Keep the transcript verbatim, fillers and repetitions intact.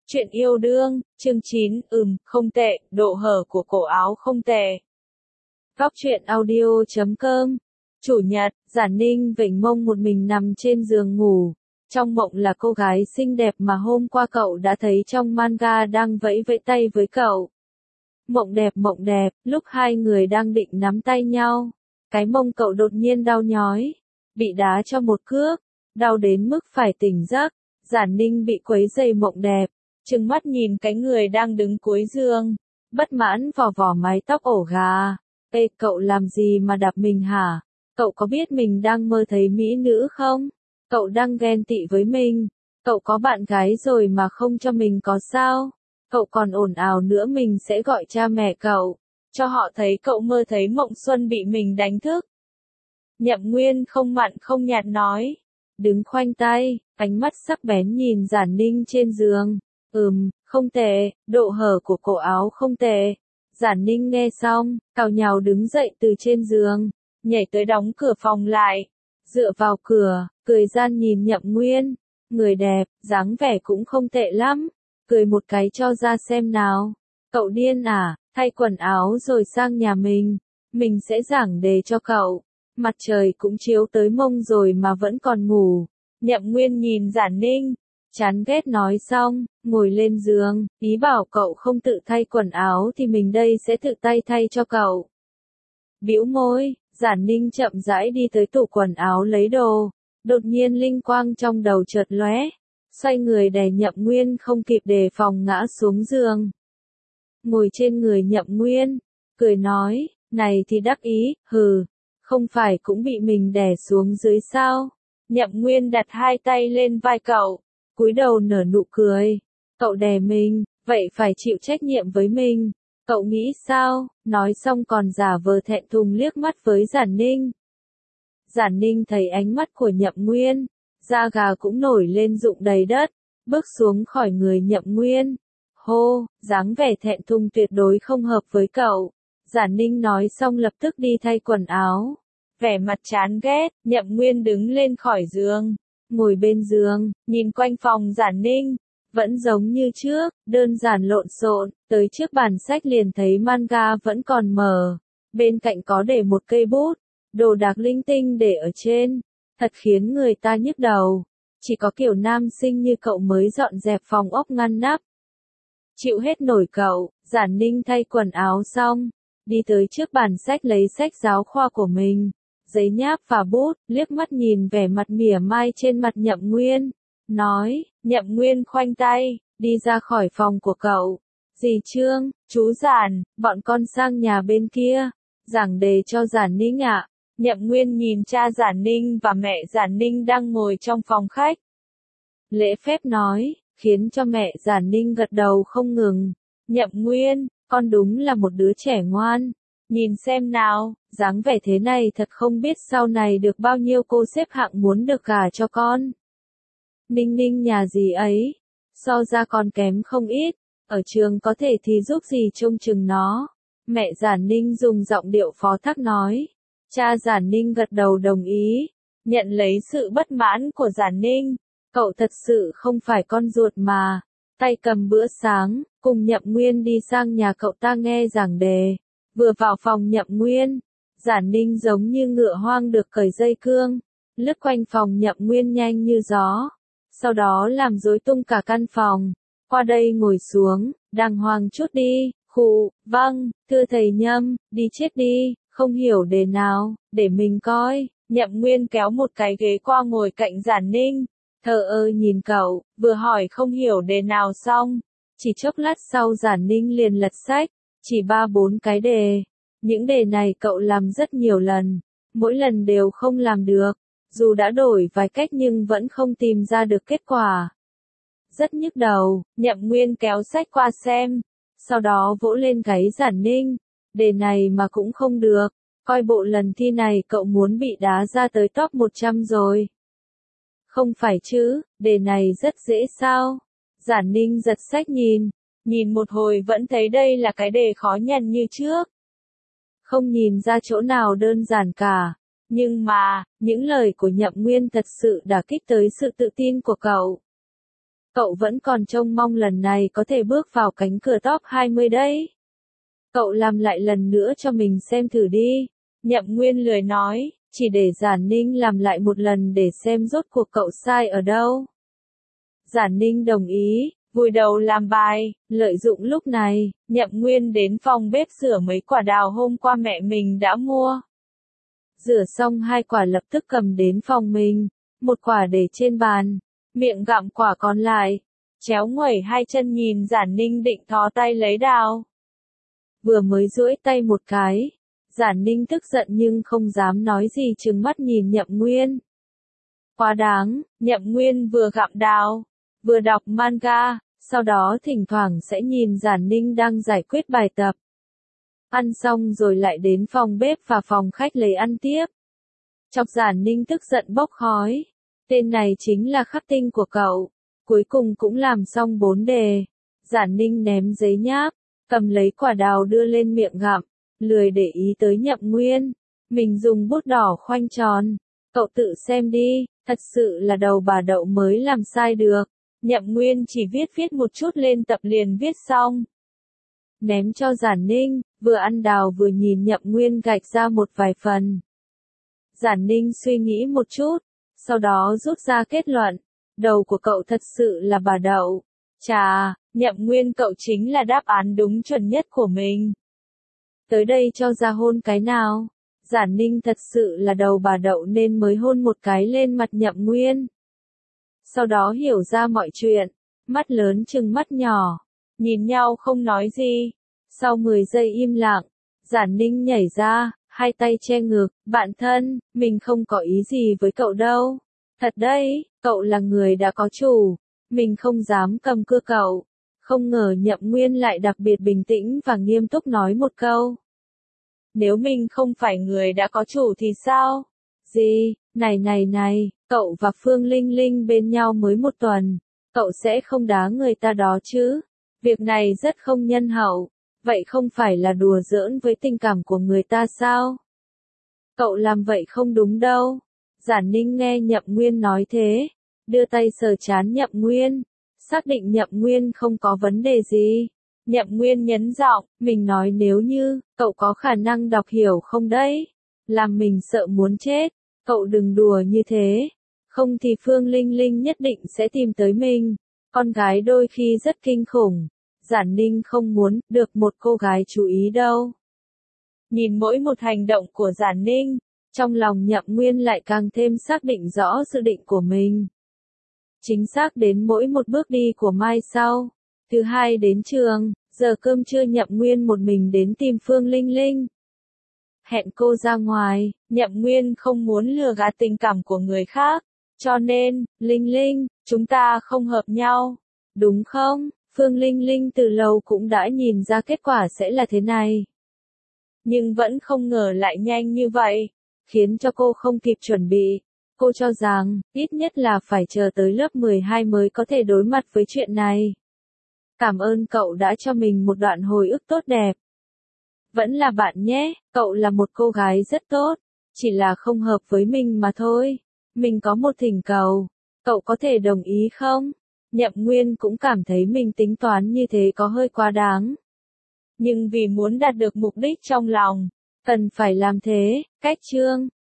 Chuyện yêu đương, chương chín, ừm, không tệ, độ hở của cổ áo không tệ. Góc truyện audio chấm com. Chủ nhật, Giản Ninh vểnh mông một mình nằm trên giường ngủ. Trong mộng là cô gái xinh đẹp mà hôm qua cậu đã thấy trong manga đang vẫy vẫy tay với cậu. Mộng đẹp mộng đẹp, lúc hai người đang định nắm tay nhau. Cái mông cậu đột nhiên đau nhói. Bị đá cho một cước. Đau đến mức phải tỉnh giấc. Giản Ninh bị quấy dày mộng đẹp. Trừng mắt nhìn cái người đang đứng cuối giường. Bất mãn vò vò mái tóc ổ gà. Ê, cậu làm gì mà đạp mình hả? Cậu có biết mình đang mơ thấy mỹ nữ không? Cậu đang ghen tị với mình. Cậu có bạn gái rồi mà không cho mình có sao? Cậu còn ồn ào nữa mình sẽ gọi cha mẹ cậu. Cho họ thấy cậu mơ thấy Mộng Xuân bị mình đánh thức. Nhậm Nguyên không mặn không nhạt nói. Đứng khoanh tay, ánh mắt sắc bén nhìn Giản Ninh trên giường. Ừm, không tệ, độ hở của cổ áo không tệ. Giản Ninh nghe xong, cào nhào đứng dậy từ trên giường, nhảy tới đóng cửa phòng lại. Dựa vào cửa, cười gian nhìn Nhậm Nguyên. Người đẹp, dáng vẻ cũng không tệ lắm. Cười một cái cho ra xem nào. Cậu điên à, thay quần áo rồi sang nhà mình. Mình sẽ giảng đề cho cậu. Mặt trời cũng chiếu tới mông rồi mà vẫn còn ngủ. Nhậm Nguyên nhìn Giản Ninh. Chán ghét nói xong, ngồi lên giường, ý bảo cậu không tự thay quần áo thì mình đây sẽ tự tay thay cho cậu. Bĩu môi, Giản Ninh chậm rãi đi tới tủ quần áo lấy đồ. Đột nhiên linh quang trong đầu chợt lóe, xoay người đè Nhậm Nguyên không kịp đề phòng ngã xuống giường. Ngồi trên người Nhậm Nguyên, cười nói, này thì đắc ý, hừ, không phải cũng bị mình đè xuống dưới sao? Nhậm Nguyên đặt hai tay lên vai cậu, cúi đầu nở nụ cười. Cậu đè mình, vậy phải chịu trách nhiệm với mình. Cậu nghĩ sao? Nói xong còn giả vờ thẹn thùng liếc mắt với Giản Ninh. Giản Ninh thấy ánh mắt của Nhậm Nguyên, da gà cũng nổi lên rụng đầy đất, bước xuống khỏi người Nhậm Nguyên. Hô, dáng vẻ thẹn thùng tuyệt đối không hợp với cậu. Giản Ninh nói xong lập tức đi thay quần áo. Vẻ mặt chán ghét, Nhậm Nguyên đứng lên khỏi giường. Ngồi bên giường, nhìn quanh phòng Giản Ninh, vẫn giống như trước, đơn giản lộn xộn, tới trước bàn sách liền thấy manga vẫn còn mở, bên cạnh có để một cây bút, đồ đạc linh tinh để ở trên, thật khiến người ta nhức đầu, chỉ có kiểu nam sinh như cậu mới dọn dẹp phòng ốc ngăn nắp. Chịu hết nổi cậu, Giản Ninh thay quần áo xong, đi tới trước bàn sách lấy sách giáo khoa của mình. Giấy nháp và bút, liếc mắt nhìn vẻ mặt mỉa mai trên mặt Nhậm Nguyên, nói, Nhậm Nguyên khoanh tay, đi ra khỏi phòng của cậu. Dì Trương, chú Giản, bọn con sang nhà bên kia, giảng đề cho Giản Ninh ạ. Nhậm Nguyên nhìn cha Giản Ninh và mẹ Giản Ninh đang ngồi trong phòng khách. Lễ phép nói, khiến cho mẹ Giản Ninh gật đầu không ngừng. Nhậm Nguyên, con đúng là một đứa trẻ ngoan. Nhìn xem nào, dáng vẻ thế này thật không biết sau này được bao nhiêu cô xếp hạng muốn được gả cho con. Ninh Ninh nhà gì ấy, so ra con kém không ít, ở trường có thể thì giúp gì trông chừng nó. Mẹ Giản Ninh dùng giọng điệu phó thác nói. Cha Giản Ninh gật đầu đồng ý, nhận lấy sự bất mãn của Giản Ninh. Cậu thật sự không phải con ruột mà. Tay cầm bữa sáng, cùng Nhậm Nguyên đi sang nhà cậu ta nghe giảng đề. Vừa vào phòng Nhậm Nguyên, Giản Ninh giống như ngựa hoang được cởi dây cương, lướt quanh phòng Nhậm Nguyên nhanh như gió, sau đó làm rối tung cả căn phòng. Qua đây ngồi xuống, đàng hoàng chút đi. Khụ, vâng, thưa thầy Nhâm, đi chết đi, không hiểu đề nào, để mình coi. Nhậm Nguyên kéo một cái ghế qua ngồi cạnh Giản Ninh, thờ ơ nhìn cậu, vừa hỏi không hiểu đề nào xong, chỉ chốc lát sau Giản Ninh liền lật sách. Chỉ ba bốn cái đề. Những đề này cậu làm rất nhiều lần. Mỗi lần đều không làm được. Dù đã đổi vài cách nhưng vẫn không tìm ra được kết quả. Rất nhức đầu, Nhậm Nguyên kéo sách qua xem. Sau đó vỗ lên gáy Giản Ninh. Đề này mà cũng không được. Coi bộ lần thi này cậu muốn bị đá ra tới top một trăm rồi. Không phải chứ, đề này rất dễ sao? Giản Ninh giật sách nhìn. Nhìn một hồi vẫn thấy đây là cái đề khó nhằn như trước. Không nhìn ra chỗ nào đơn giản cả. Nhưng mà, những lời của Nhậm Nguyên thật sự đả kích tới sự tự tin của cậu. cậu vẫn còn trông mong lần này có thể bước vào cánh cửa top hai mươi đấy. Cậu làm lại lần nữa cho mình xem thử đi. Nhậm Nguyên lười nói, chỉ để Giản Ninh làm lại một lần để xem rốt cuộc cậu sai ở đâu. Giản Ninh đồng ý, vùi đầu làm bài, lợi dụng lúc này, Nhậm Nguyên đến phòng bếp rửa mấy quả đào hôm qua mẹ mình đã mua. Rửa xong hai quả lập tức cầm đến phòng mình, một quả để trên bàn, miệng gặm quả còn lại, chéo nguẩy hai chân nhìn Giản Ninh định thò tay lấy đào. Vừa mới duỗi tay một cái, Giản Ninh tức giận nhưng không dám nói gì trừng mắt nhìn Nhậm Nguyên. Quá đáng, Nhậm Nguyên vừa gặm đào, vừa đọc manga, sau đó thỉnh thoảng sẽ nhìn Giản Ninh đang giải quyết bài tập. Ăn xong rồi lại đến phòng bếp và phòng khách lấy ăn tiếp. Chọc Giản Ninh tức giận bốc khói. Tên này chính là khắc tinh của cậu. Cuối cùng cũng làm xong bốn đề. Giản Ninh ném giấy nháp, cầm lấy quả đào đưa lên miệng gặm, lười để ý tới Nhậm Nguyên. Mình dùng bút đỏ khoanh tròn. Cậu tự xem đi, thật sự là đầu bà đậu mới làm sai được. Nhậm Nguyên chỉ viết viết một chút lên tập liền viết xong. Ném cho Giản Ninh, vừa ăn đào vừa nhìn Nhậm Nguyên gạch ra một vài phần. Giản Ninh suy nghĩ một chút, sau đó rút ra kết luận, đầu của cậu thật sự là bà đậu. Chà, Nhậm Nguyên cậu chính là đáp án đúng chuẩn nhất của mình. Tới đây cho ra hôn cái nào? Giản Ninh thật sự là đầu bà đậu nên mới hôn một cái lên mặt Nhậm Nguyên. Sau đó hiểu ra mọi chuyện, mắt lớn trừng mắt nhỏ, nhìn nhau không nói gì. Sau mười giây im lặng, Giản Ninh nhảy ra, hai tay che ngực, bạn thân, mình không có ý gì với cậu đâu. Thật đấy, cậu là người đã có chủ, mình không dám cầm cưa cậu. Không ngờ Nhậm Nguyên lại đặc biệt bình tĩnh và nghiêm túc nói một câu. Nếu mình không phải người đã có chủ thì sao? Gì, này này này, cậu và Phương Linh Linh bên nhau mới một tuần, cậu sẽ không đá người ta đó chứ? Việc này rất không nhân hậu, vậy không phải là đùa giỡn với tình cảm của người ta sao? Cậu làm vậy không đúng đâu. Giản Ninh nghe Nhậm Nguyên nói thế, đưa tay sờ trán Nhậm Nguyên, xác định Nhậm Nguyên không có vấn đề gì. Nhậm Nguyên nhấn giọng, mình nói nếu như, cậu có khả năng đọc hiểu không đấy? Làm mình sợ muốn chết, cậu đừng đùa như thế. Không thì Phương Linh Linh nhất định sẽ tìm tới mình. Con gái đôi khi rất kinh khủng. Giản Ninh không muốn được một cô gái chú ý đâu. Nhìn mỗi một hành động của Giản Ninh, trong lòng Nhậm Nguyên lại càng thêm xác định rõ dự định của mình. Chính xác đến mỗi một bước đi của mai sau. Thứ hai đến trường, giờ cơm trưa Nhậm Nguyên một mình đến tìm Phương Linh Linh. Hẹn cô ra ngoài, Nhậm Nguyên không muốn lừa gạt tình cảm của người khác. Cho nên, Linh Linh, chúng ta không hợp nhau. Đúng không? Phương Linh Linh từ lâu cũng đã nhìn ra kết quả sẽ là thế này. Nhưng vẫn không ngờ lại nhanh như vậy, khiến cho cô không kịp chuẩn bị. Cô cho rằng, ít nhất là phải chờ tới lớp mười hai mới có thể đối mặt với chuyện này. Cảm ơn cậu đã cho mình một đoạn hồi ức tốt đẹp. Vẫn là bạn nhé, cậu là một cô gái rất tốt, chỉ là không hợp với mình mà thôi. Mình có một thỉnh cầu, cậu có thể đồng ý không? Nhậm Nguyên cũng cảm thấy mình tính toán như thế có hơi quá đáng. Nhưng vì muốn đạt được mục đích trong lòng, cần phải làm thế. Cách chương